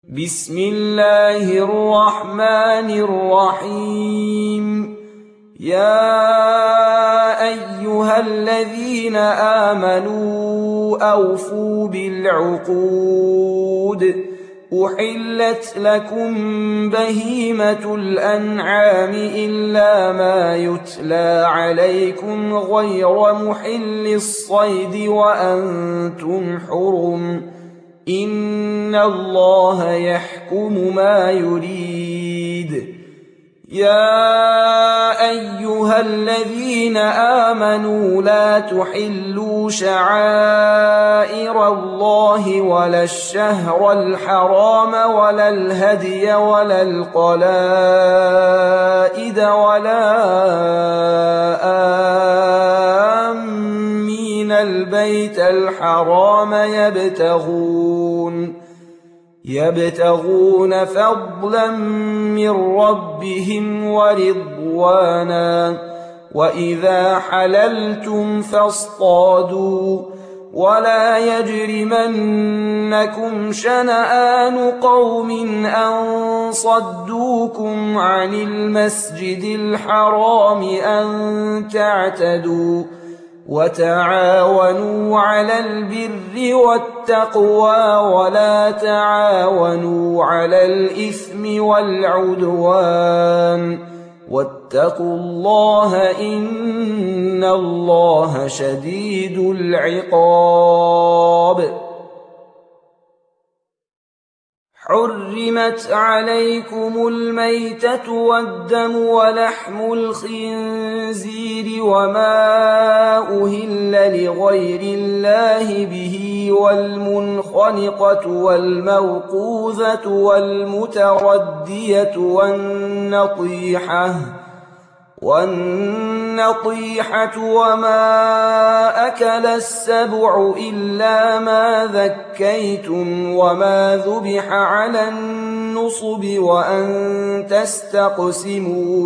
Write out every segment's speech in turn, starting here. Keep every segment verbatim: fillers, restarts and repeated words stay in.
بسم الله الرحمن الرحيم. يا أيها الذين آمنوا أوفوا بالعقود. أحلت لكم بهيمة الأنعام إلا ما يتلى عليكم غير محل الصيد وأنتم حرم. إن الله يحكم ما يريد. يا أيها الذين آمنوا لا تحلوا شعائر الله ولا الشهر الحرام ولا الهدي ولا القلائد ولا آمين البيت الحرام يبتغون يبتغون فضلا من ربهم ورضوانا. وإذا حللتم فاصطادوا ولا يجرمنكم شنآن قوم أن صدوكم عن المسجد الحرام أن تعتدوا. وتعاونوا على البر والتقوى ولا تعاونوا على الإثم والعدوان. واتقوا الله إن الله شديد العقاب. حرمت عليكم الميتة والدم ولحم الخنزير وما أهل لغير الله به والمنخنقة والموقوذة والمتردية والنطيحة والنطيحة وما أكل السبع إلا ما ذكيتم وما ذبح على النصب وأن تستقسموا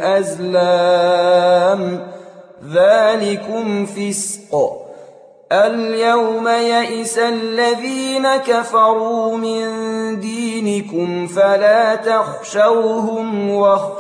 بالأزلام ذلكم فسق. اليوم يئس الذين كفروا من دينكم فلا تخشوهم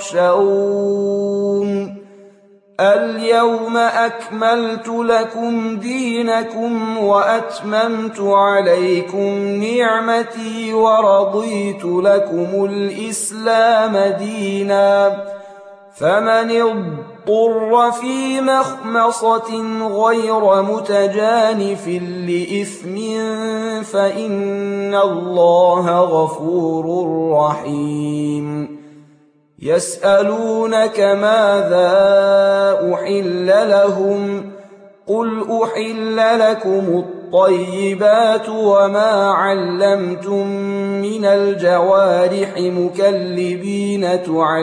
واخشون. اليوم أكملت لكم دينكم وأتممت عليكم نعمتي ورضيت لكم الإسلام دينا. فمن اضطر في مخمصة غير متجانف لإثم فإن الله غفور رحيم. يسألونك ماذا أحل لهم قل أحل لكم الطيبات وما علمتم من الجوارح مكلبين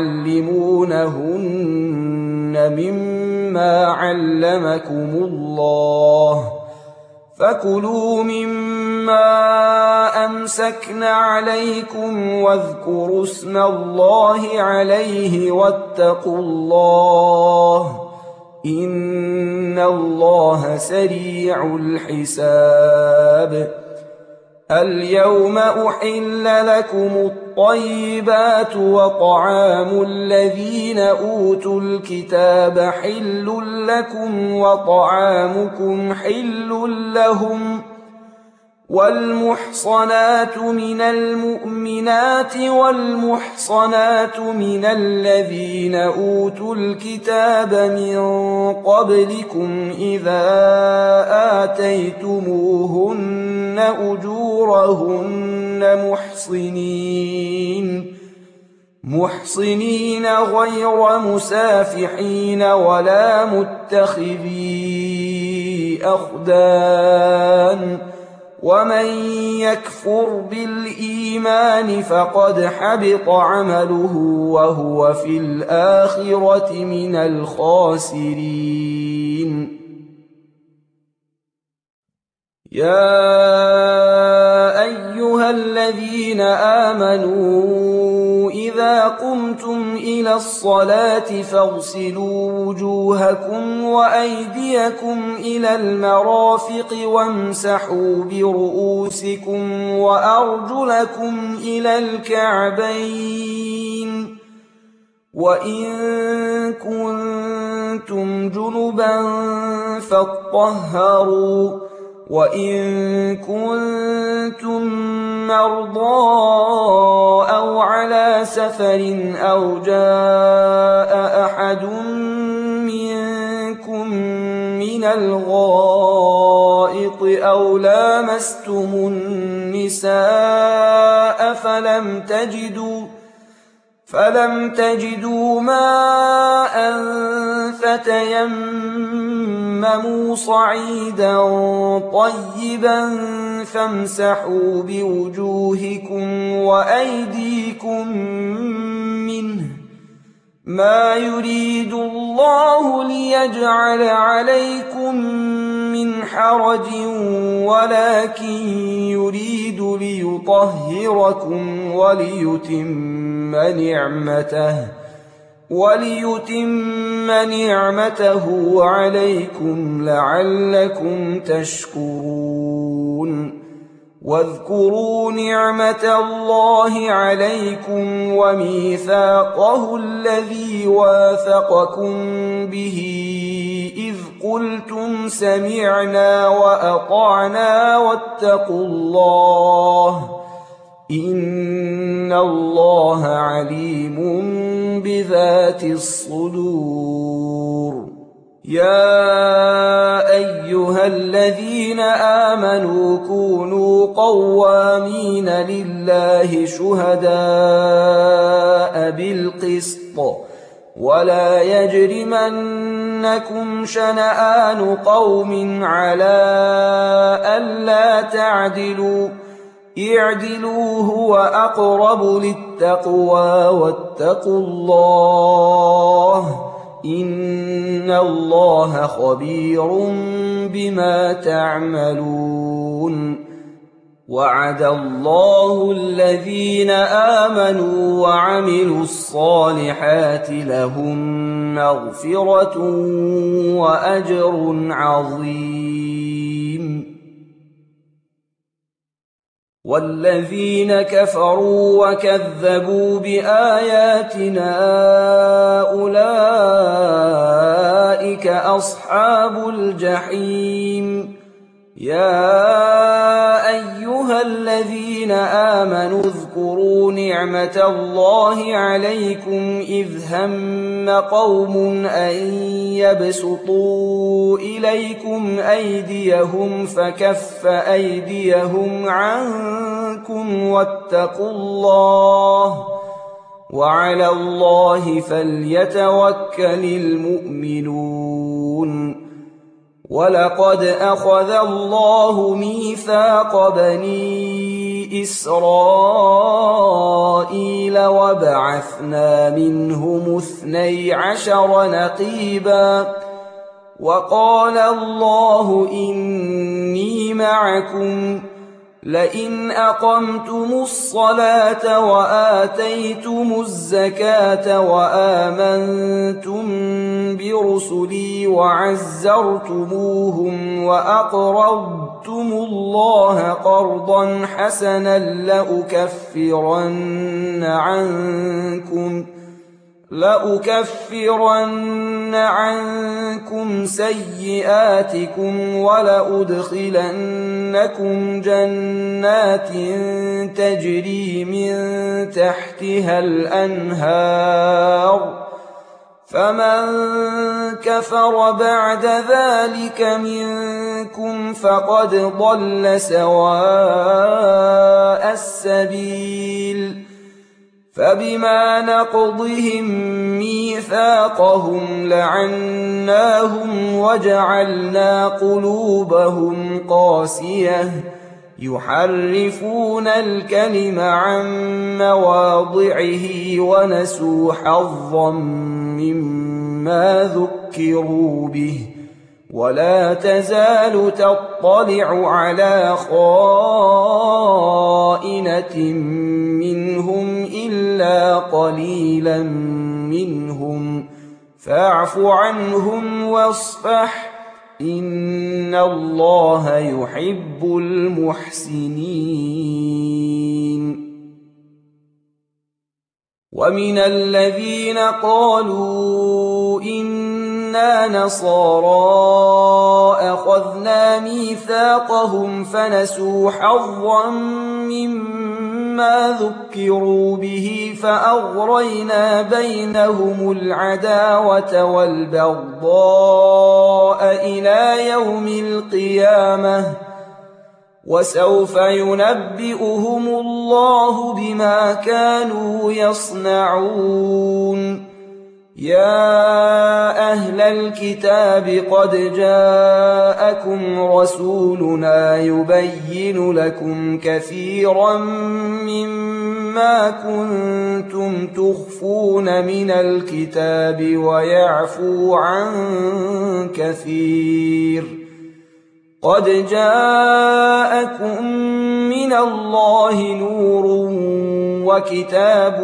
تعلمونهن مما علمكم الله فكلوا مما أمسكن عليكم واذكروا اسم الله عليه واتقوا الله إن الله سريع الحساب. اليوم أحل لكم الطيبات وطعام الذين أوتوا الكتاب حل لكم وطعامكم حل لهم. والمحصنات من المؤمنات والمحصنات من الذين أوتوا الكتاب من قبلكم إذا آتيتموهن أجورهن محصنين محصنين غير مسافحين ولا متخذي أخدان. ومن يكفر بالإيمان فقد حبط عمله وهو في الآخرة من الخاسرين. يا أيها أيها الذين آمنوا إذا قمتم إلى الصلاة فاغسلوا وجوهكم وأيديكم إلى المرافق وامسحوا برؤوسكم وأرجلكم إلى الكعبين وإن كنتم جنبا فاطهروا وإن كنتم مرضى أو على سفر أو جاء أحد منكم من الغائط أو لامستم النساء فلم تجدوا فلم تجدوا ماء فتيمموا صعيدا طيبا فامسحوا بوجوهكم وأيديكم منه ما يريد الله ليجعل عليكم من حرج ولكن يريد ليطهركم وليتم نعمته وليتم نعمته عليكم لعلكم تشكرون واذكروا نعمة الله عليكم وميثاقه الذي واثقكم به إذ قلتم سمعنا وأطعنا واتقوا الله إن الله عليم بذات الصدور يا أيها الذين آمنوا كونوا قوامين لله شهداء بالقسط ولا يجرمنكم شنآن قوم على ألا تعدلوا اعدلوا هو أقرب للتقوى واتقوا الله إن الله خبير بما تعملون وعد الله الذين آمنوا وعملوا الصالحات لهم مغفرة وأجر عظيم والذين كفروا وكذبوا بآياتنا أولئك أصحاب الجحيم يا أيها الذين آمنوا اذكروا نعمة الله عليكم إذ هم قوم أن يبسطوا إليكم أيديهم فكف أيديهم عنكم واتقوا الله وعلى الله فليتوكل المؤمنون ولقد أخذ الله ميثاق بني إسرائيل وبعثنا منهم اثني عشر نقيبا وقال الله إني معكم لئن أقمتم الصلاة وآتيتم الزكاة وآمنتم برسلي وعزرتموهم وأقرضتم الله قرضا حسنا لأكفرن عنكم لأكفرن عنكم سيئاتكم ولأدخلنكم جنات تجري من تحتها الأنهار فمن كفر بعد ذلك منكم فقد ضل سواء السبيل فبما نقضهم ميثاقهم لعناهم وجعلنا قلوبهم قاسية يحرفون الكلم عن مواضعه ونسوا حظا مما ذكروا به ولا تزال تطلع على خائنة منهم إلا قليلا منهم فاعف عنهم واصفح إن الله يحب المحسنين. ومن الذين قالوا إنا نصارى أخذنا ميثاقهم فنسوا حظا مما ذكروا به فأغرينا بينهم العداوة والبغضاء إلى يوم القيامة وسوف ينبئهم الله بما كانوا يصنعون. يا أهل الكتاب قد جاءكم رسولنا يبين لكم كثيرا مما كنتم تخفون من الكتاب ويعفو عن كثير. قد جاءكم من الله نور وكتاب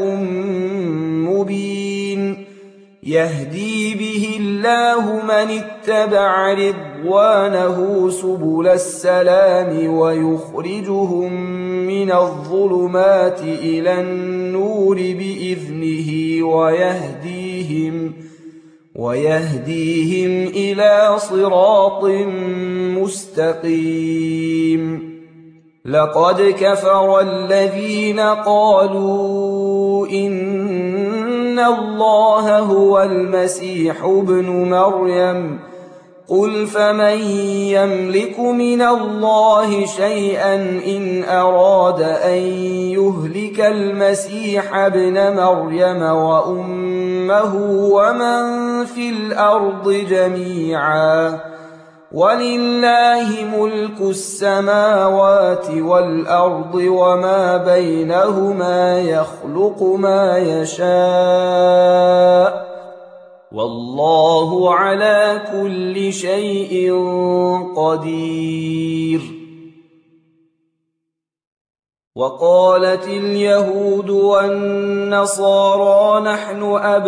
مبين يهدي به الله من اتبع رضوانه سبل السلام ويخرجهم من الظلمات إلى النور بإذنه ويهديهم ويهديهم إلى صراط مستقيم. لقد كفر الذين قالوا إن الله هو المسيح ابن مريم قل فمن يملك من الله شيئا إن أراد أن يهلك المسيح ابن مريم وأمه ومن في الأرض جميعا ولله ملك السماوات والأرض وما بينهما يخلق ما يشاء والله على كل شيء قدير. وقالت اليهود والنصارى نحن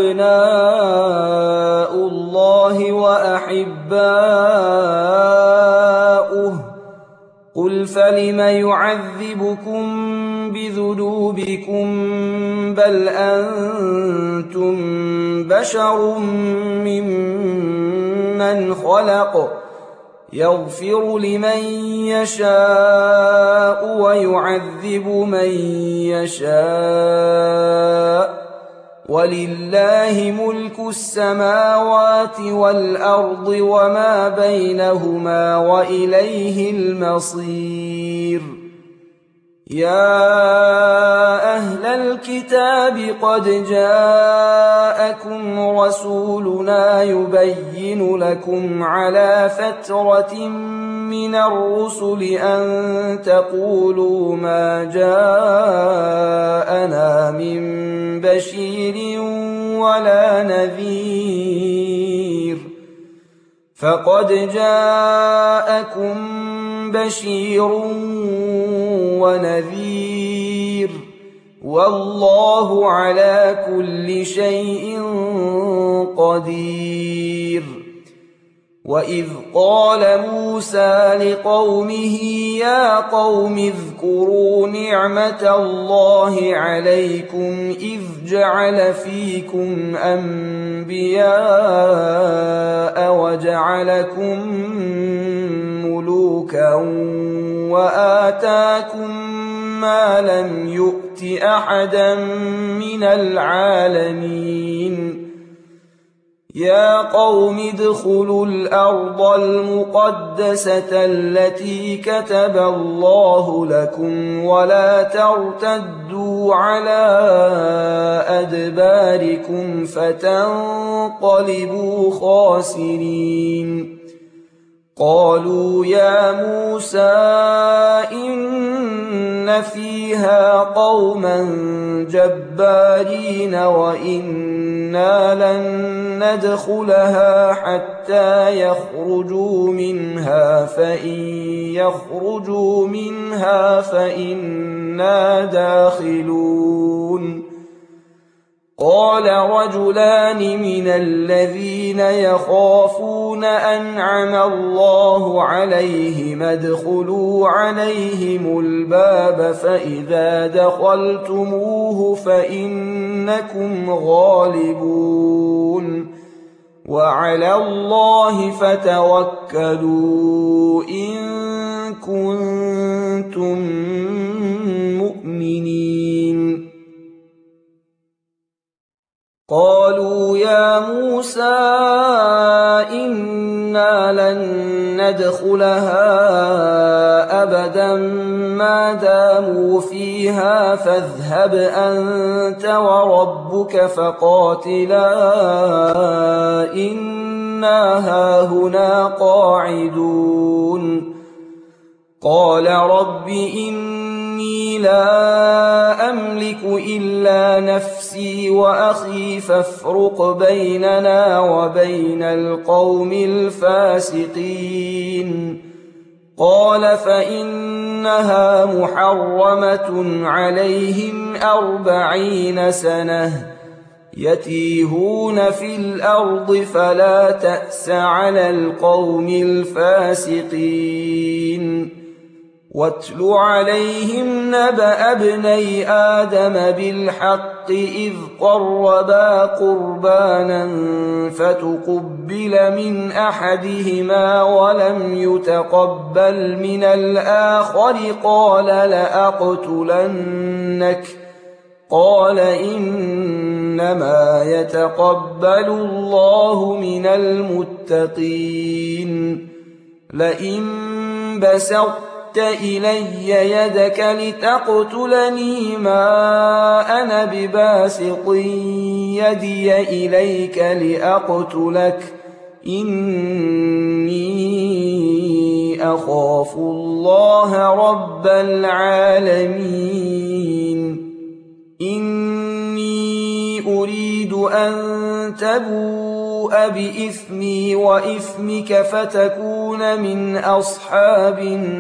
أبناء الله وأحباؤه قل فلم يعذبكم بذنوبكم بل أنتم بشر ممن خلق يغفر لمن يشاء ويعذب من يشاء ولله ملك السماوات والأرض وما بينهما وإليه المصير. يا أهل الكتاب قد جاءكم رسولنا يبين لكم على فترة من الرسل أن تقولوا ما جاءنا من بشير ولا نذير فقد جاءكم بشير ونذير والله على كل شيء قدير. وإذ قال موسى لقومه يا قوم اذكروا نعمة الله عليكم إذ جعل فيكم أنبياء وجعلكم ملوكا وآتاكم ما لم يؤت أحدا من العالمين. يا قوم ادخلوا الأرض المقدسة التي كتب الله لكم ولا ترتدوا على أدباركم فتنقلبوا خاسرين. قالوا يا موسى إن فيها قوما جبارين وإنا لن ندخلها حتى يخرجوا منها فإن يخرجوا منها فإنا داخلون قال رجلان من الذين يخافون أنعم الله عليهم ادخلوا عليهم الباب فإذا دخلتموه فإنكم غالبون وعلى الله فتوكلوا إن كنتم مؤمنين قالوا يا موسى إنا لن ندخلها أبدا ما داموا فيها فاذهب أنت وربك فقاتلا إنا هاهنا قاعدون قال رب إني لا أملك إلا نفسي وأخي فافرق بيننا وبين القوم الفاسقين قال فإنها محرمة عليهم أربعين سنة يتيهون في الأرض فلا تأس على القوم الفاسقين واتل عليهم نبأ ابني آدم بالحق إذ قربا قربانا فتقبل من أحدهما ولم يتقبل من الآخر قال لأقتلنك قال إنما يتقبل الله من المتقين لئن بسطت إلي يدك لتقتلني ما أنا بباسط يدي إليك لأقتلك إني أخاف الله رب العالمين إني أريد أن تبوء بإثمي وإثمك فتكون من أصحاب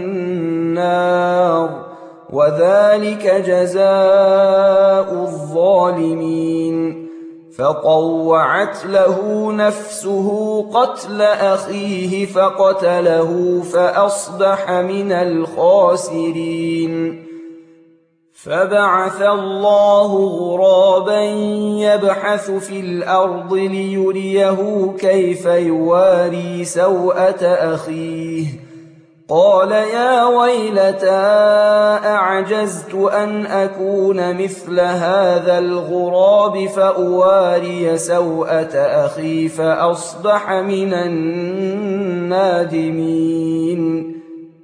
النار وذلك جزاء الظالمين فطوعت له نفسه قتل أخيه فقتله فأصبح من الخاسرين فبعث الله غرابا يبحث في الأرض ليريه كيف يواري سوءة أخيه قال يا ويلتى أعجزت أن أكون مثل هذا الغراب فأواري سوءة أخي فأصبح من النادمين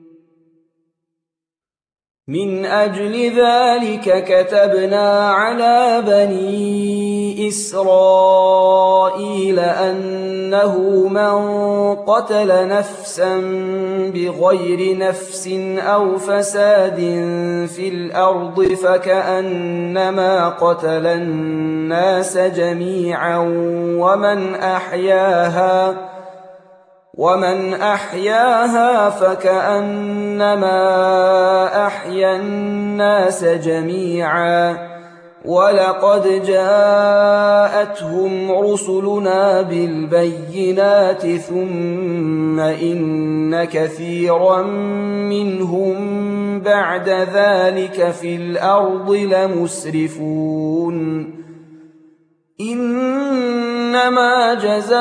من أجل ذلك كتبنا على بني إسرائيل أنه من قتل نفسا بغير نفس أو فساد في الأرض فكأنما قتل الناس جميعا ومن أحياها ومن أحياها فكأنما أحيا الناس جميعا ولقد جاءتهم رسلنا بالبينات ثم إن كثيرا منهم بعد ذلك في الأرض لمسرفون إنما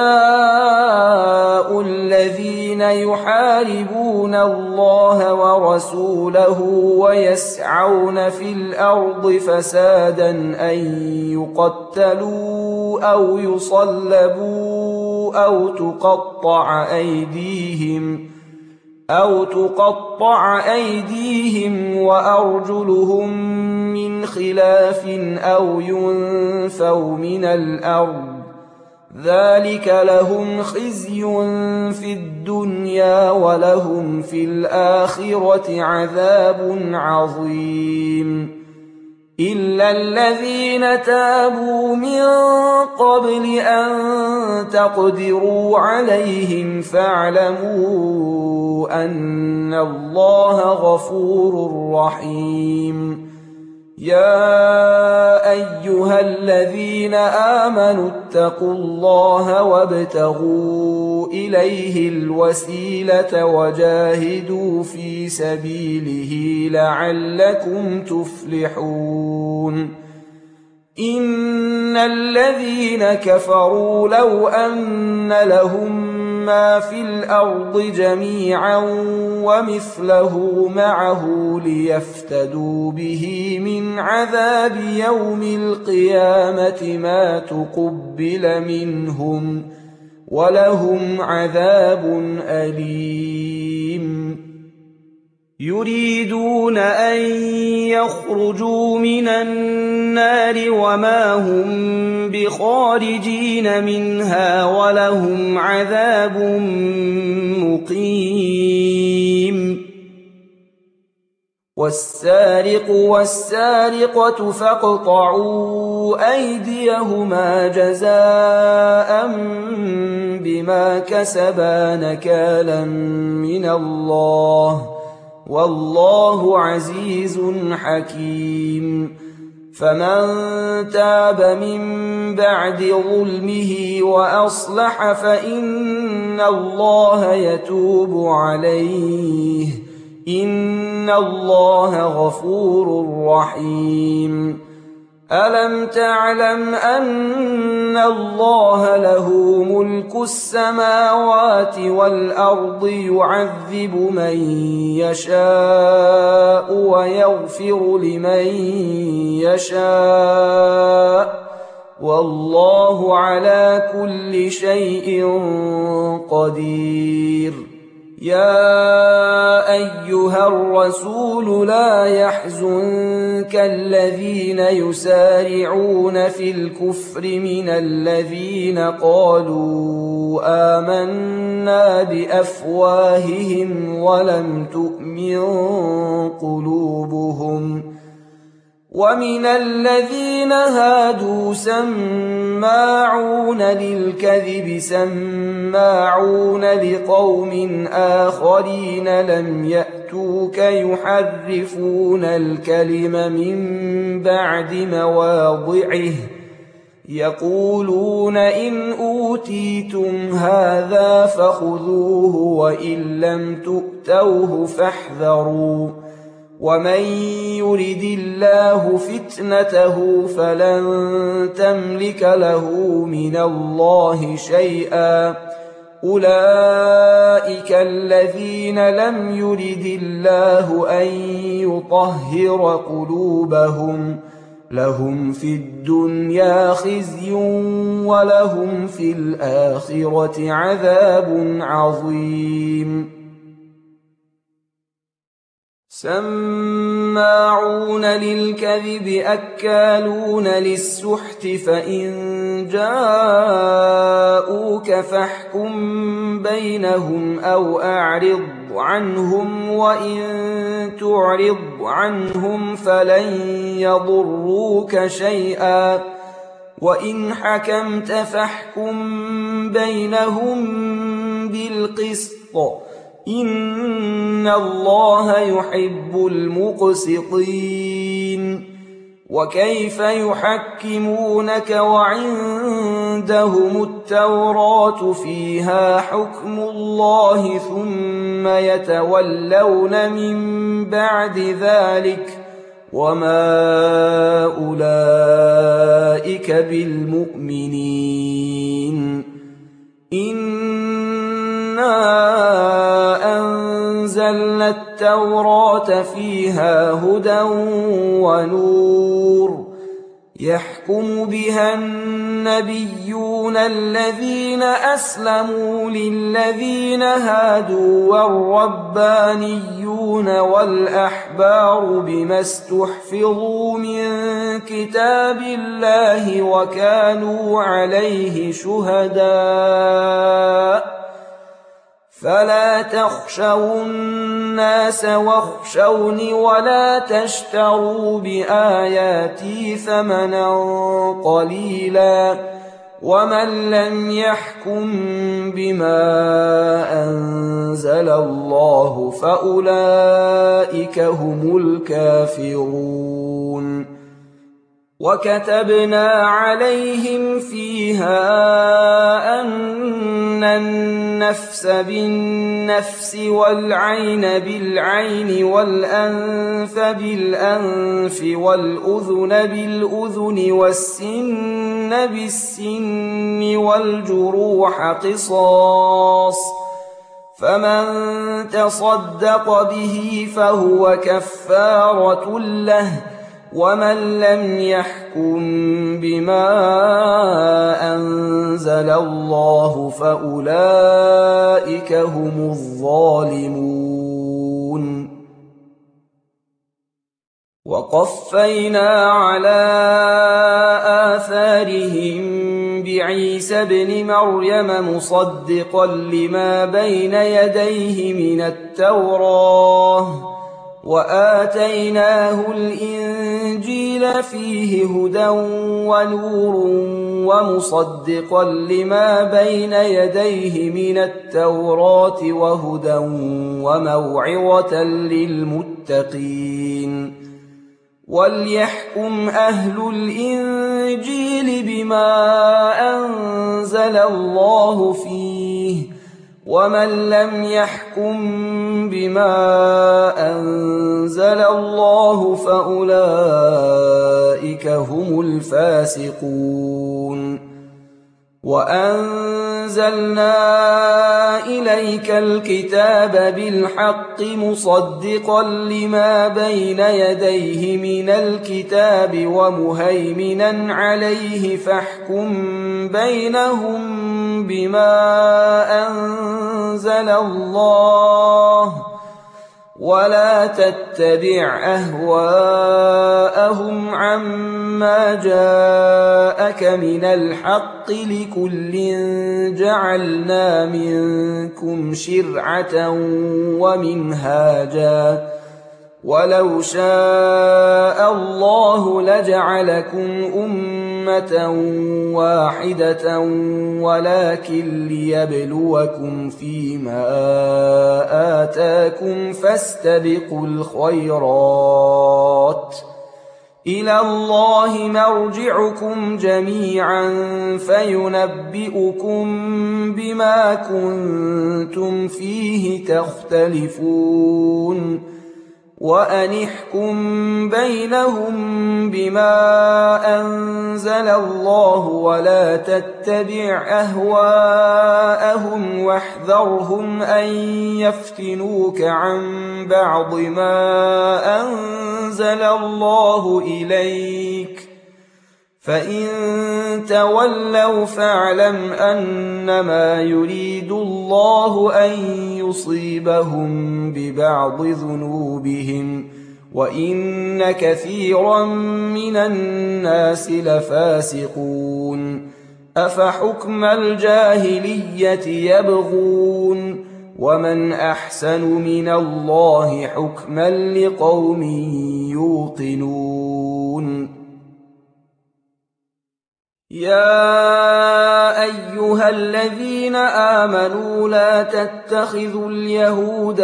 جزاء الذين يحاربون الله ورسوله ويسعون في الأرض فسادا أن يقتلوا أو يصلبوا أو تقطع أيديهم أو تقطع أيديهم وأرجلهم من خلاف أو ينفوا من الأرض ذلك لهم خزي في الدنيا ولهم في الآخرة عذاب عظيم إلا الذين تابوا من قبل أن تقدروا عليهم فاعلموا أن الله غفور رحيم يا أيها الذين آمنوا اتقوا الله وابتغوا إليه الوسيلة وجاهدوا في سبيله لعلكم تفلحون إن الذين كفروا لو أن لهم ما في الأرض جميعا ومثله معه ليفتدوا به من عذاب يوم القيامة ما تقبل منهم ولهم عذاب أليم يريدون أن يخرجوا من النار وما هم بخارجين منها ولهم عذاب مقيم والسارق والسارقة فاقطعوا أيديهما جزاء بما كسبا نكالا من الله والله عزيز حكيم فمن تاب من بعد ظلمه وأصلح فإن الله يتوب عليه إن الله غفور رحيم ألم تعلم أن الله له ملك السماوات والأرض يعذب من يشاء ويغفر لمن يشاء والله على كل شيء قدير يا أيها الرسول لا يحزنك الذين يسارعون في الكفر من الذين قالوا آمنا بأفواههم ولم تؤمن قلوبهم ومن الذين هادوا سماعون للكذب سماعون لقوم آخرين لم يأتوك يحرفون الكلم من بعد مواضعه يقولون إن أوتيتم هذا فخذوه وإن لم تؤتوه فاحذروا ومن يرد الله فتنته فلن تملك له من الله شيئا أولئك الذين لم يرد الله أن يطهر قلوبهم لهم في الدنيا خزي ولهم في الآخرة عذاب عظيم سماعون للكذب أكالون للسحت فإن جاءوك فاحكم بينهم أو أعرض عنهم وإن تعرض عنهم فلن يضروك شيئا وإن حكمت فاحكم بينهم بالقسط إن الله يحب المقسطين وكيف يحكمونك وعندهم التوراة فيها حكم الله ثم يتولون من بعد ذلك وما أولئك بالمؤمنين إنا أنزلنا التوراة فيها هدى ونور يحكم بها النبيون الذين أسلموا للذين هادوا والربانيون والأحبار بما استحفظوا من كتاب الله وكانوا عليه شهداء فلا تخشوا الناس واخشوني ولا تشتروا بآياتي ثمنا قليلا ومن لم يحكم بما أنزل الله فأولئك هم الكافرون. وكتبنا عليهم فيها أن النفس بالنفس والعين بالعين والأنف بالأنف والأذن بالأذن والسن بالسن والجروح قصاص فمن تصدق به فهو كفارة له ومن لم يحكم بما أنزل الله فأولئك هم الظالمون. وقفينا على آثارهم بعيسى ابن مريم مصدقا لما بين يديه من التوراة وآتيناه الإنجيل فيه هدى ونور ومصدقا لما بين يديه من التوراة وهدى وموعظة للمتقين. وليحكم أهل الإنجيل بما أنزل الله فيه ومن لم يحكم بما أنزل الله فأولئك هم الفاسقون. وأنزلنا إليك الكتاب بالحق مصدقا لما بين يديه من الكتاب ومهيمنا عليه فاحكم بينهم بما أنزل الله ولا تتبع أهواءهم عما جاءك من الحق لكل جعلنا منكم شرعة ومنهاجا ولو شاء الله لجعلكم أمة واحدة ولكن ليبلوكم فيما آتاكم فاستبقوا الخيرات إلى الله مرجعكم جميعا فينبئكم بما كنتم فيه تختلفون. وأن احكم بينهم بما أنزل الله ولا تتبع أهواءهم واحذرهم أن يفتنوك عن بعض ما أنزل الله إليك فإن تولوا فاعلم أنما يريد الله أن يصيبهم ببعض ذنوبهم وإن كثيرا من الناس لفاسقون. أفحكم الجاهلية يبغون ومن أحسن من الله حكما لقوم يوقنون. يا أيها الذين آمنوا لا تتخذوا اليهود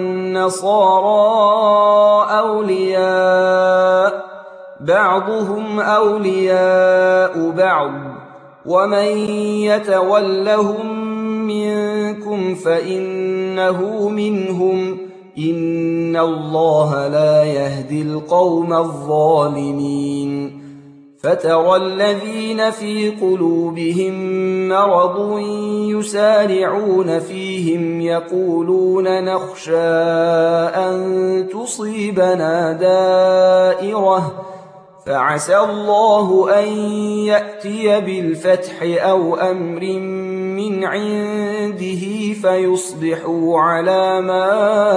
والنصارى أولياء بعضهم أولياء بعض ومن يتولهم منكم فإنه منهم إن الله لا يهدي القوم الظالمين. فترى الذين في قلوبهم مرض يسارعون فيهم يقولون نخشى أن تصيبنا دائرة فعسى الله أن يأتي بالفتح أو أمر من عنده فيصبحوا على ما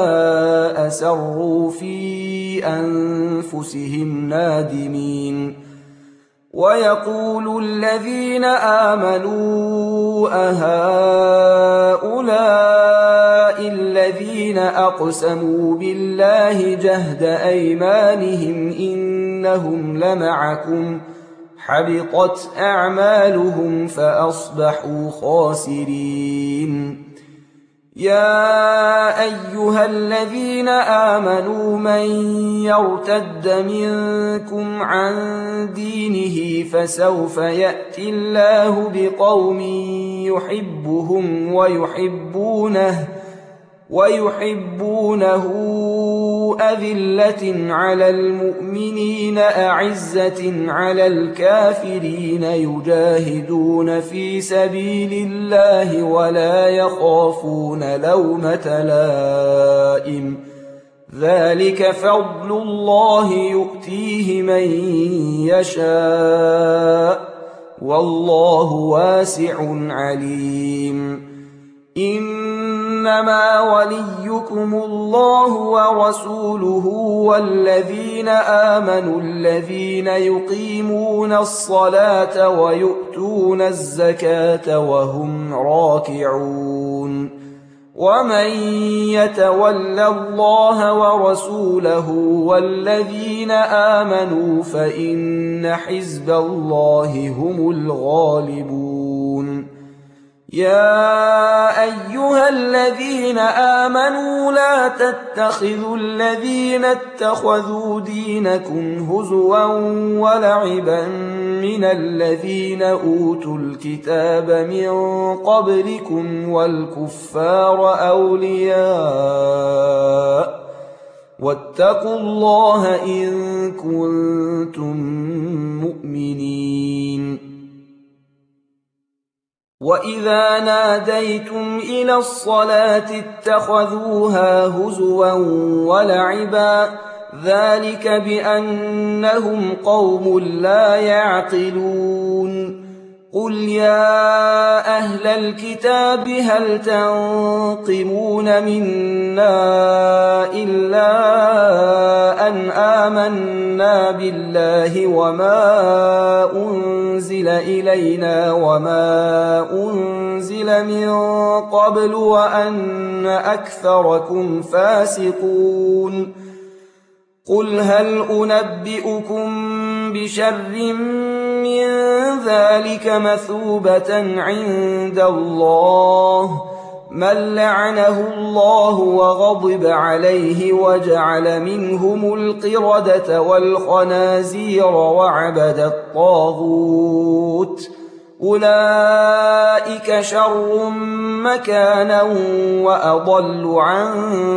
أسروا في أنفسهم نادمين. ويقول الذين آمنوا أهؤلاء الذين أقسموا بالله جهد أيمانهم إنهم لمعكم حبطت أعمالهم فأصبحوا خاسرين. يا أيها الذين آمنوا من يرتد منكم عن دينه فسوف يأتي الله بقوم يحبهم ويحبونه ويحبونه أذلة على المؤمنين أعزة على الكافرين يجاهدون في سبيل الله ولا يخافون لومة لائم ذلك فضل الله يؤتيه من يشاء والله واسع عليم. إنما وليكم الله ورسوله والذين آمنوا الذين يقيمون الصلاة ويؤتون الزكاة وهم راكعون. ومن يتول الله ورسوله والذين آمنوا فإن حزب الله هم الغالبون. يا أيها الذين آمنوا لا تتخذوا الذين اتخذوا دينكم هزوا ولعبا من الذين أوتوا الكتاب من قبلكم والكفار أولياء واتقوا الله إن كنتم مؤمنين. وإذا ناديتم إلى الصلاة اتخذوها هزوا ولعبا ذلك بأنهم قوم لا يعقلون. قل يا أهل الكتاب هل تنقمون منا إلا أن آمنا بالله وما أنزل إلينا وما أنزل من قبل وأن أكثركم فاسقون. قل هل أنبئكم بشر من ذلك مثوبة عند الله من لعنه الله وغضب عليه وجعل منهم القردة والخنازير وعبد الطاغوت أولئك شر مكانا وأضل عن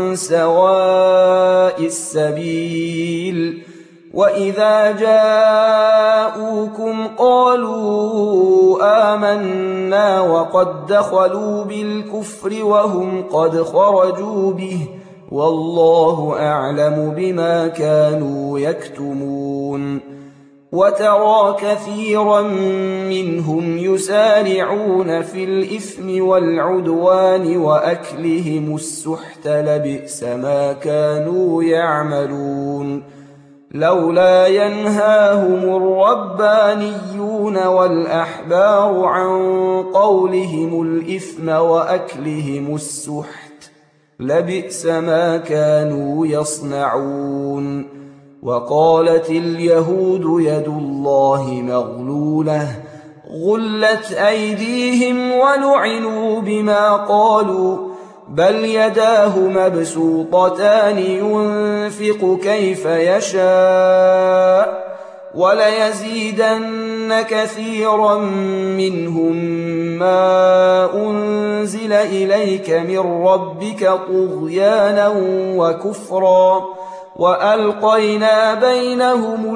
سواء السبيل. وإذا جاءوكم قالوا آمنا وقد دخلوا بالكفر وهم قد خرجوا به والله أعلم بما كانوا يكتمون. وترى كثيرا منهم يسارعون في الإثم والعدوان وأكلهم السحت لبئس ما كانوا يعملون. لولا ينهاهم الربانيون والأحبار عن قولهم الإثم وأكلهم السحت لبئس ما كانوا يصنعون. وقالت اليهود يد الله مغلولة غلت أيديهم ولعنوا بما قالوا بل يداه مبسوطتان ينفق كيف يشاء وليزيدن كثيرا منهم ما أنزل إليك من ربك طغيانا وكفرا وألقينا بينهم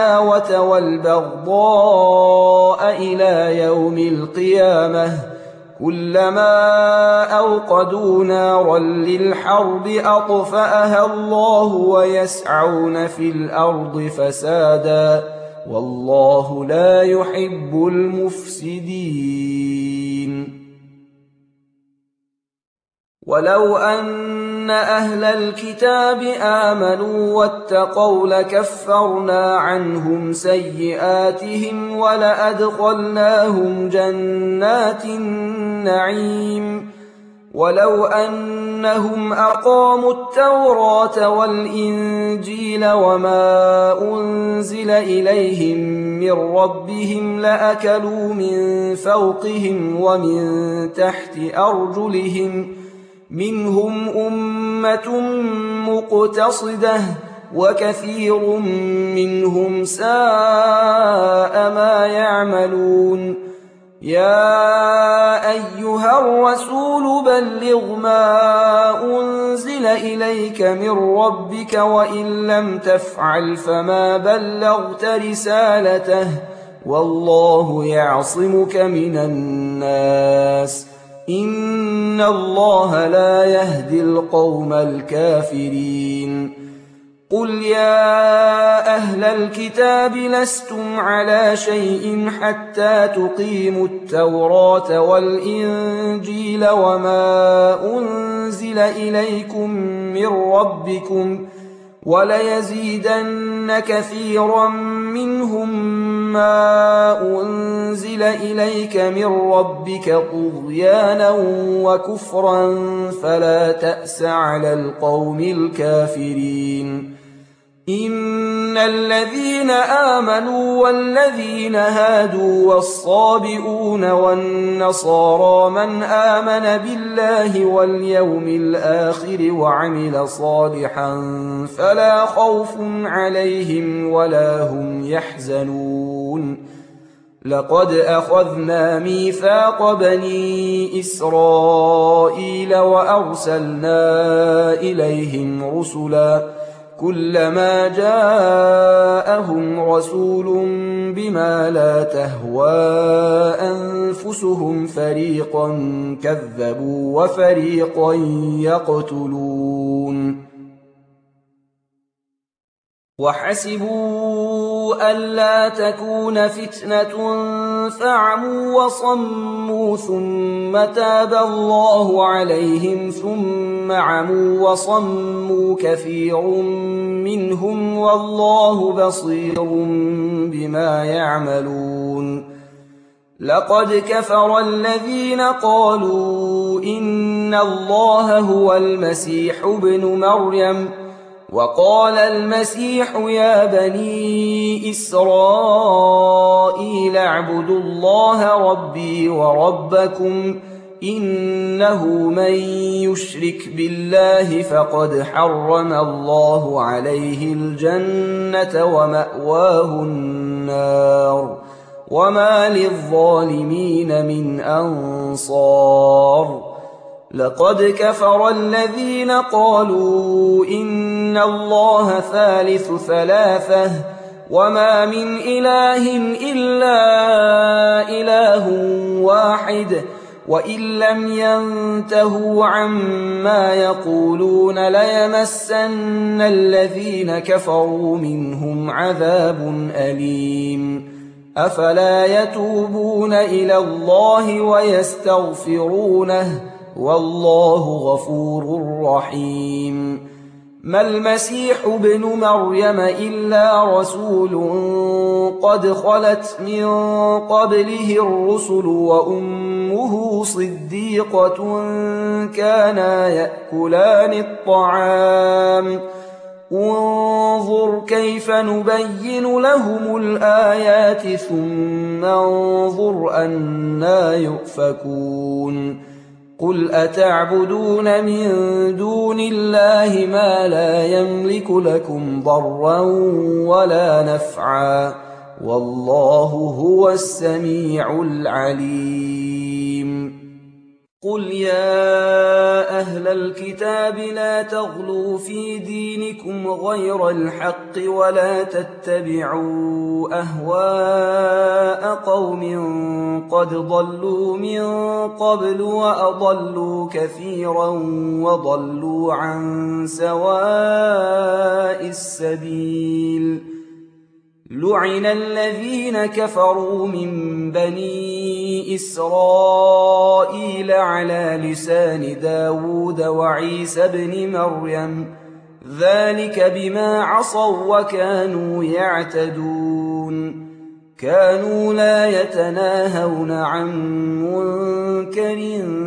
العداوة والبغضاء إلى يوم القيامة كلما أوقدوا نارا للحرب أطفأها الله ويسعون في الأرض فسادا والله لا يحب المفسدين. ولو أن أهل الكتاب آمنوا واتقوا لكفرنا عنهم سيئاتهم ولأدخلناهم جنات النعيم ولو أنهم أقاموا التوراة والإنجيل وما أنزل إليهم من ربهم لأكلوا من فوقهم ومن تحت أرجلهم منهم أمة مقتصدة وكثير منهم ساء ما يعملون. يا أيها الرسول بلغ ما أنزل إليك من ربك وإن لم تفعل فما بلغت رسالته والله يعصمك من الناس إن الله لا يهدي القوم الكافرين. قل يا أهل الكتاب لستم على شيء حتى تقيموا التوراة والإنجيل وما أنزل إليكم من ربكم وليزيدن كثيرا منهم ما أنزل إليك من ربك طغيانا وكفرا فلا تأس على القوم الكافرين. إن الذين آمنوا والذين هادوا والصابئون والنصارى من آمن بالله واليوم الآخر وعمل صالحا فلا خوف عليهم ولا هم يحزنون. لقد أخذنا ميثاق بني إسرائيل وأرسلنا إليهم رسلا كلما جاءهم رسول بما لا تهوى أنفسهم فريقا كذبوا وفريقا يقتلون. وحسبوا ألا تكون فتنة فعموا وصموا ثم تاب الله عليهم ثم عموا وصموا كثير منهم والله بصير بما يعملون. لقد كفر الذين قالوا إن الله هو المسيح ابن مريم وقال المسيح يا بني إسرائيل اعبدوا الله ربي وربكم إنه من يشرك بالله فقد حرم الله عليه الجنة ومأواه النار وما للظالمين من أنصار. لقد كفر الذين قالوا إن الله ثالث ثلاثة وما من إله إلا إله واحد وإن لم ينتهوا عما يقولون ليمسن الذين كفروا منهم عذاب أليم. أفلا يتوبون إلى الله ويستغفرونه والله غفور رحيم. ما المسيح ابن مريم إلا رسول قد خلت من قبله الرسل وأمه صديقة كانا يأكلان الطعام انظر كيف نبين لهم الآيات ثم انظر أنى يؤفكون. قل أتعبدون من دون الله ما لا يملك لكم ضرا ولا نفعا والله هو السميع العليم. قل يا أهل الكتاب لا تغلوا في دينكم غير الحق ولا تتبعوا أهواء قوم قد ضلوا من قبل وأضلوا كثيرا وضلوا عن سواء السبيل لعن الذين كفروا من بني إسرائيل على لسان داود وعيسى بن مريم ذلك بما عصوا وكانوا يعتدون كانوا لا يتناهون عن منكر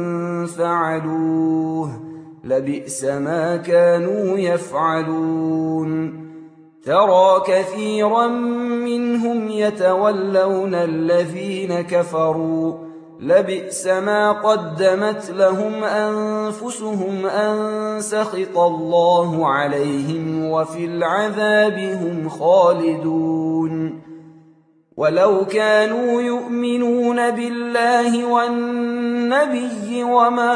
فعلوه لبئس ما كانوا يفعلون ترى كثيرا منهم يتولون الذين كفروا لبئس ما قدمت لهم أنفسهم أن سخط الله عليهم وفي العذاب هم خالدون ولو كانوا يؤمنون بالله والنبي وما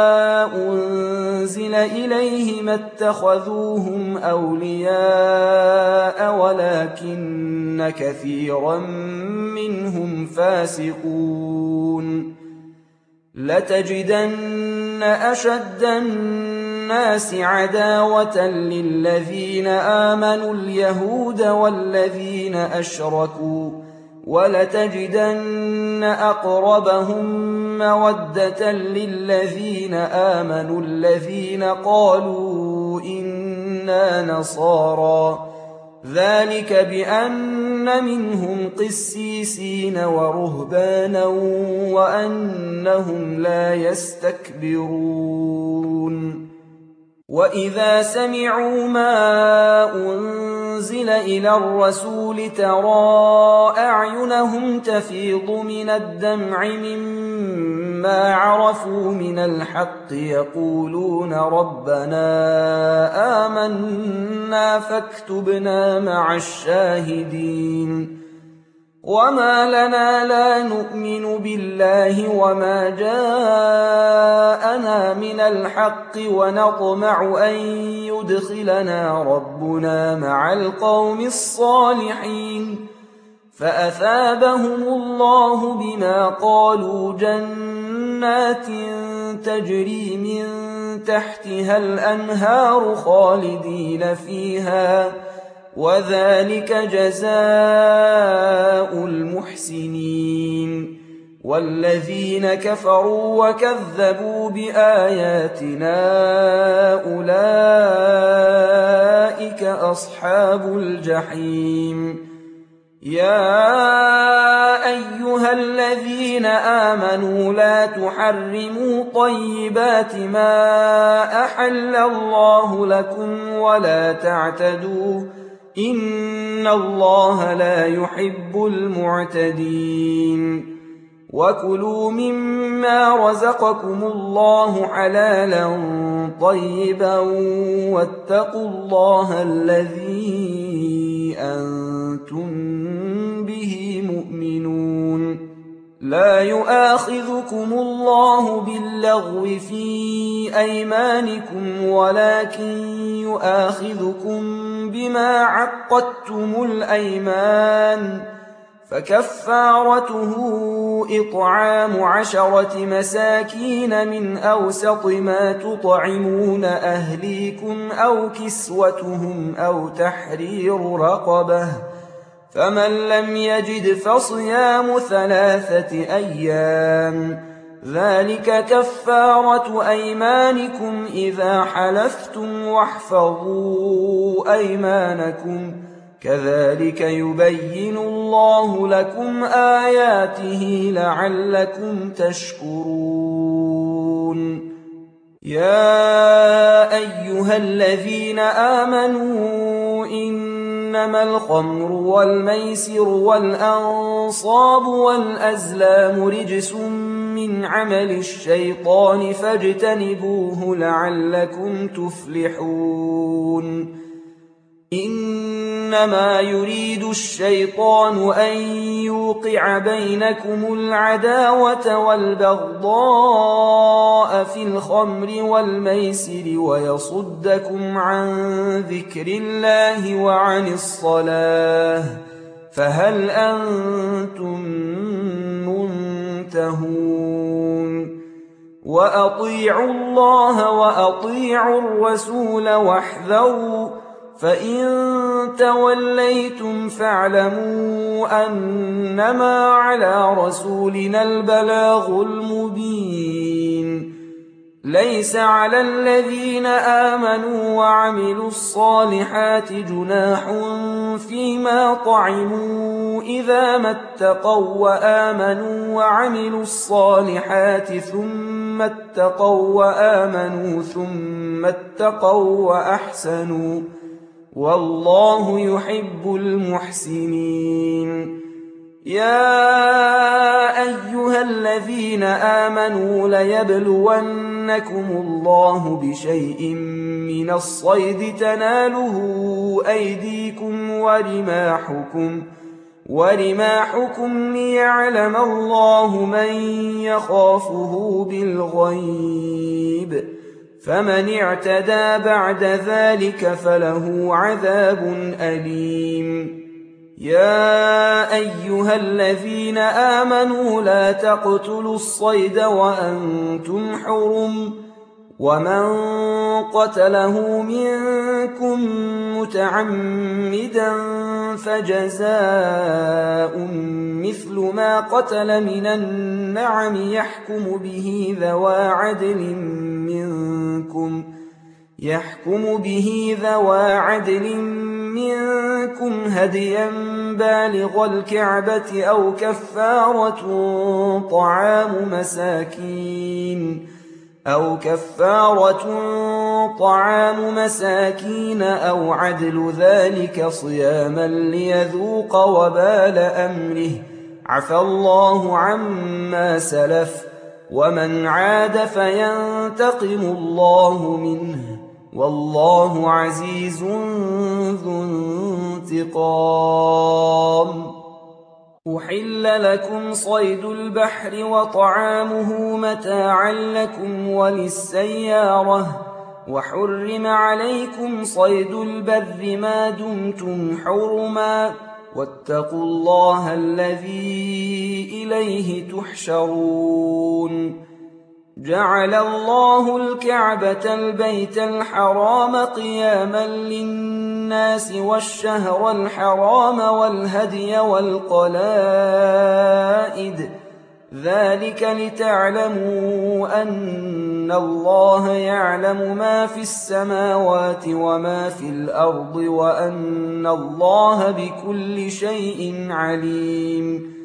أنزل إليه ما اتخذوهم أولياء ولكن كثيرا منهم فاسقون لتجدن أشد الناس عداوة للذين آمنوا اليهود والذين أشركوا ولتجدن أقربهم مودة للذين آمنوا الذين قالوا إنا نصارى ذلك بأن منهم قسيسين ورهبانا وأنهم لا يستكبرون وإذا سمعوا ما أنزل إلى الرسول ترى أعينهم تفيض من الدمع مما عرفوا من الحق يقولون ربنا آمنا فاكتبنا مع الشاهدين وما لنا لا نؤمن بالله وما جاءنا من الحق ونطمع أن يدخلنا ربنا مع القوم الصالحين فأثابهم الله بما قالوا جنات تجري من تحتها الأنهار خالدين فيها وذلك جزاء المحسنين والذين كفروا وكذبوا بآياتنا أولئك أصحاب الجحيم يا أيها الذين آمنوا لا تحرموا طيبات ما أحل الله لكم ولا تعتدوا إن الله لا يحب المعتدين وكلوا مما رزقكم الله حلالا طيبا واتقوا الله الذي أنتم به مؤمنون لا يؤاخذكم الله باللغو في أيمانكم ولكن يؤاخذكم بما عقدتم الأيمان فكفارته إطعام عشرة مساكين من أوسط ما تطعمون أهليكم أو كسوتهم أو تحرير رقبة فمن لم يجد فصيام ثلاثة أيام ذلك كفارة أيمانكم إذا حلفتم واحفظوا أيمانكم كذلك يبين الله لكم آياته لعلكم تشكرون يا أيها الذين آمنوا إنما الخمر والميسر والأنصاب والأزلام رجس من عمل الشيطان فاجتنبوه لعلكم تفلحون إنما يريد الشيطان أن يوقع بينكم العداوة والبغضاء في الخمر والميسر ويصدكم عن ذكر الله وعن الصلاة فهل أنتم منتهون تنتهون وأطيعوا الله وأطيعوا الرسول واحذروا فإن توليتم فاعلموا أنما على رسولنا البلاغ المبين ليس على الذين آمنوا وعملوا الصالحات جناح فيما طعموا إذا ما اتقوا وآمنوا وعملوا الصالحات ثم اتقوا وآمنوا ثم اتقوا وأحسنوا والله يحب المحسنين يا أيها الذين آمنوا ليبلونكم الله بشيء من الصيد تناله أيديكم ورماحكم ورماحكم ليعلم الله من يخافه بالغيب فمن اعتدى بعد ذلك فله عذاب أليم يا أيها الذين آمنوا لا تقتلوا الصيد وأنتم حرم ومن قتله منكم متعمدا فجزاء مثل ما قتل من النعم يحكم به ذوى عدل منكم يحكم به ذوى عدل منكم هديا بالغ الكعبة أو كفارة طعام مساكين أو كفارة طعام مساكين أو عدل ذلك صياما ليذوق وبال أمره عفى الله عما سلف ومن عاد فينتقم الله منه والله عزيز ذو انتقام أحل لكم صيد البحر وطعامه متاعا لكم وللسيارة وحرم عليكم صيد البر ما دمتم حرما واتقوا الله الذي إليه تحشرون جعل الله الكعبة البيت الحرام قياما للناس والشهر الحرام والهدي والقلائد ذلك لتعلموا أن الله يعلم ما في السماوات وما في الأرض وأن الله بكل شيء عليم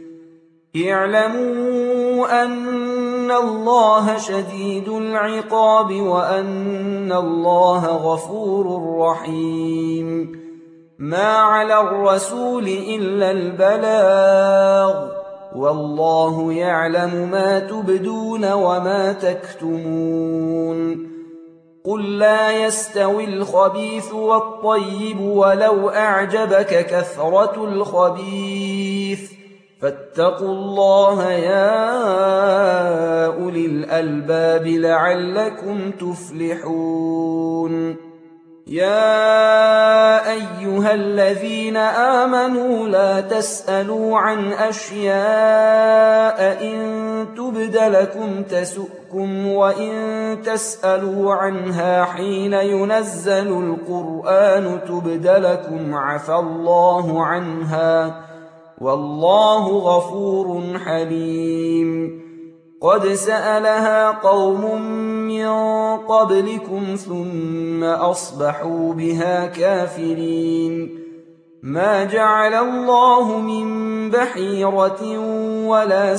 اعلموا أن الله شديد العقاب وأن الله غفور رحيم ما على الرسول إلا البلاغ والله يعلم ما تبدون وما تكتمون قل لا يستوي الخبيث والطيب ولو أعجبك كثرة الخبيث فاتقوا الله يا أولي الألباب لعلكم تفلحون يا أيها الذين آمنوا لا تسألوا عن أشياء إن تبد لكم تسؤكم وإن تسألوا عنها حين ينزل القرآن تبد لكم عفى الله عنها والله غفور حليم قد سألها قوم من قبلكم ثم أصبحوا بها كافرين ما جعل الله من بحيرة ولا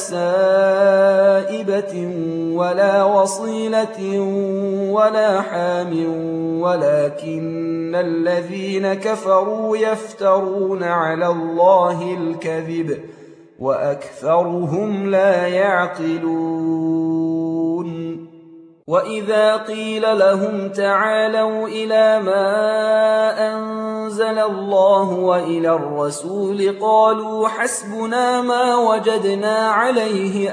سائبة ولا وصيلة ولا حام ولكن الذين كفروا يفترون على الله الكذب وأكثرهم لا يعقلون وإذا قيل لهم تعالوا إلى ما أنزل الله وإلى الرسول قالوا حسبنا ما وجدنا عليه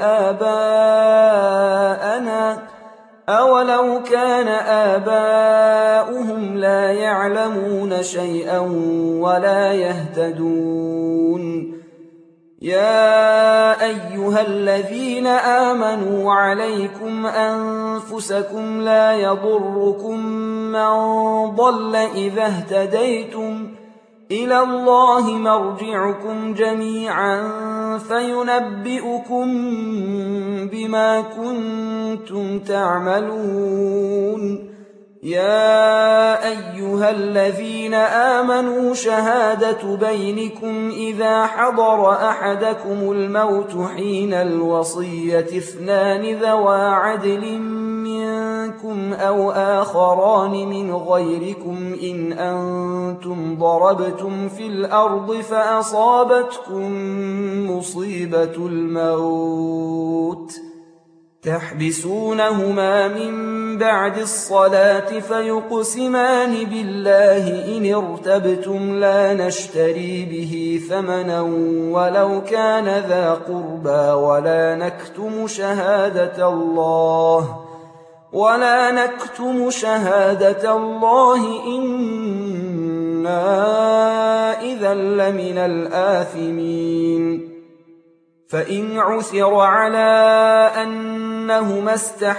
آباءنا أولو كان آباؤهم لا يعلمون شيئا ولا يهتدون يا أيها الذين آمنوا عليكم أنفسكم لا يضركم من ضل إذا اهتديتم إلى الله مرجعكم جميعا فينبئكم بما كنتم تعملون. يا أيها الذين آمنوا شهادة بينكم إذا حضر أحدكم الموت حين الوصية اثنان ذوى عدل منكم أو آخران من غيركم إن أنتم ضربتم في الأرض فأصابتكم مصيبة الموت تحبسونهما من بعد الصلاة فيقسمان بالله إن ارتبتم لا نشتري به ثمنا ولو كان ذا قربى ولا نكتم شهادة الله ولا نكتم شهادة الله إنا إذا لمن الآثمين. فإن عثر على أنهما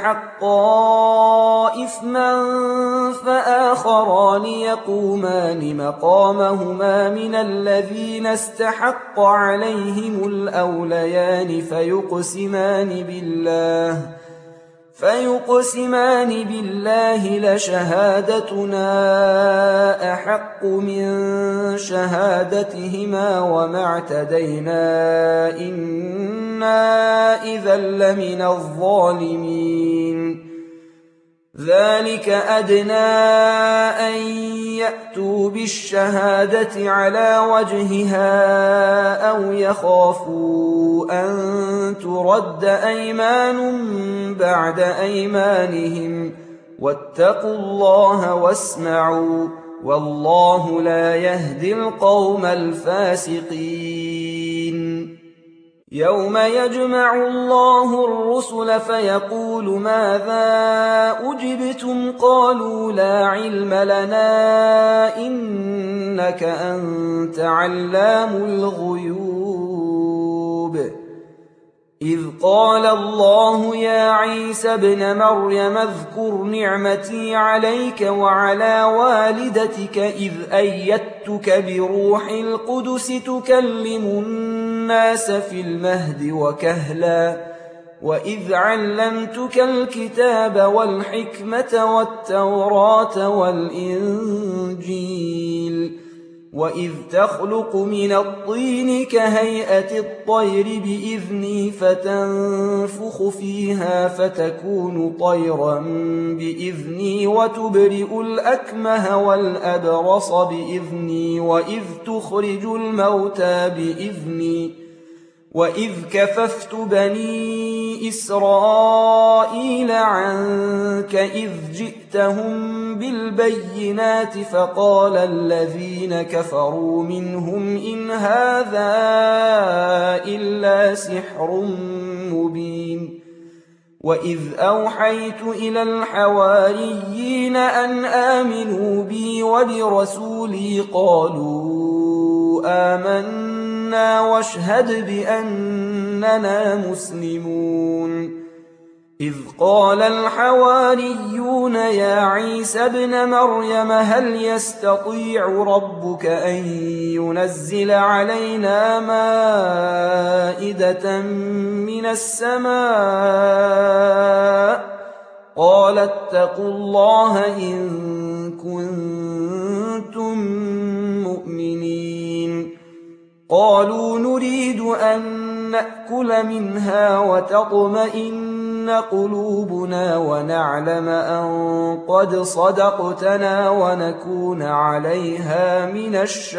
استحقا إثما فآخران يقومان مقامهما من الذين استحق عليهم الأوليان فيقسمان بالله فيقسمان بالله لشهادتنا أحق من شهادتهما وما اعتدينا إنا إذا لمن الظالمين. ذلك أدنى أن يأتوا بالشهادة على وجهها أو يخافوا أن ترد أيمان بعد أيمانهم واتقوا الله واسمعوا والله لا يهدي القوم الفاسقين. يوم يجمع الله الرسل فيقول ماذا أجبتم قالوا لا علم لنا إنك أنت علام الغيوب. إذ قال الله يا عيسى ابن مريم اذكر نعمتي عليك وعلى والدتك إذ أيدتك بروح القدس تكلم الناس في المهد وكهلا وإذ علمتك الكتاب والحكمة والتوراة والإنجيل وإذ تخلق من الطين كهيئة الطير بإذني فتنفخ فيها فتكون طيرا بإذني وتبرئ الأكمه والأبرص بإذني وإذ تخرج الموتى بإذني وإذ كففت بني إسرائيل عنك إذ جئتهم بالبينات فقال الذين كفروا منهم إن هذا إلا سحر مبين. وإذ أوحيت إلى الحواريين أن آمنوا بي وبرسولي قالوا آمنا واشهد بأننا مسلمون. إذ قال الحواريون يا عيسى ابن مريم هل يستطيع ربك أن ينزل علينا مائدة من السماء قال اتقوا الله إن كنتم مؤمنين. قالوا نريد أن نأكل منها وتطمئن قلوبنا ونعلم أن قد صدقتنا ونكون عليها من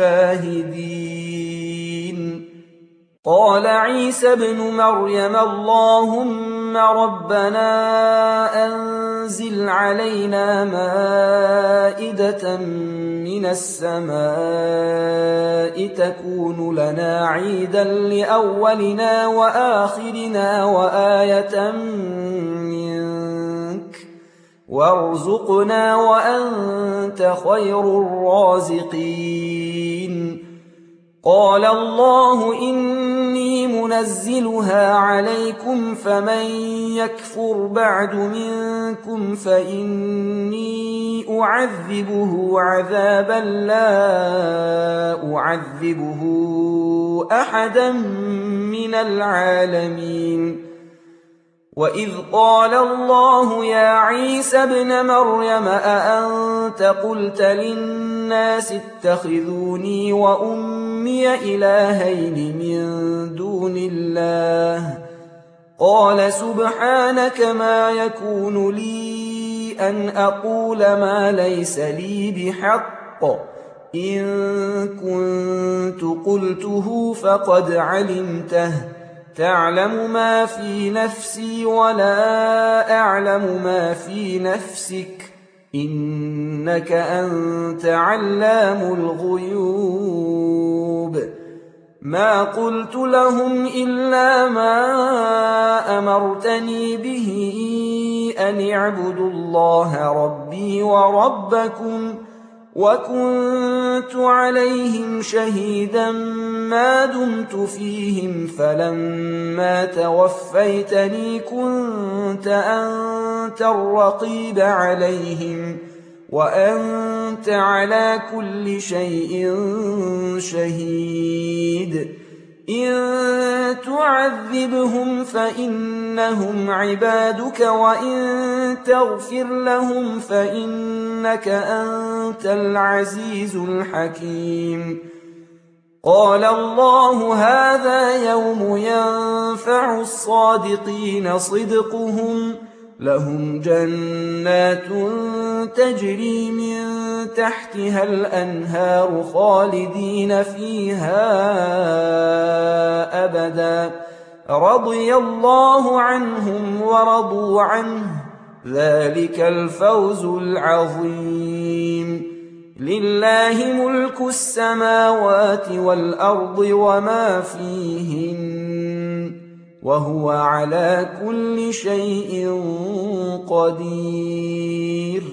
الشاهدين. قال عيسى ابن مريم اللهم ربنا أنزل علينا مائدة من السماء تكون لنا عيدا لأولنا وآخرنا وآية منك وارزقنا وأنت خير الرازقين. قال الله إني منزلها عليكم فمن يكفر بعد منكم فإني أعذبه عذابا لا أعذبه أحدا من العالمين وإذ قال الله يا عيسى ابن مريم أأنت قلت للناس اتخذوني وأمي إلهين من دون الله قال سبحانك ما يكون لي أن أقول ما ليس لي بحق إن كنت قلته فقد علمته تعلم ما في نفسي ولا أعلم ما في نفسك إنك أنت علام الغيوب ما قلت لهم إلا ما أمرتني به أن اعبدوا الله ربي وربكم وكنت عليهم شهيدا ما دمت فيهم فلما توفيتني كنت أنت الرقيب عليهم وأنت على كل شيء شهيد إن تعذبهم فإنهم عبادك وإن تغفر لهم فإنك أنت العزيز الحكيم قال الله هذا يوم ينفع الصادقين صدقهم لهم جنات تجري من تحتها الأنهار خالدين فيها أبدا رضي الله عنهم ورضوا عنه ذلك الفوز العظيم لله ملك السماوات والأرض وما فيهن وهو على كل شيء قدير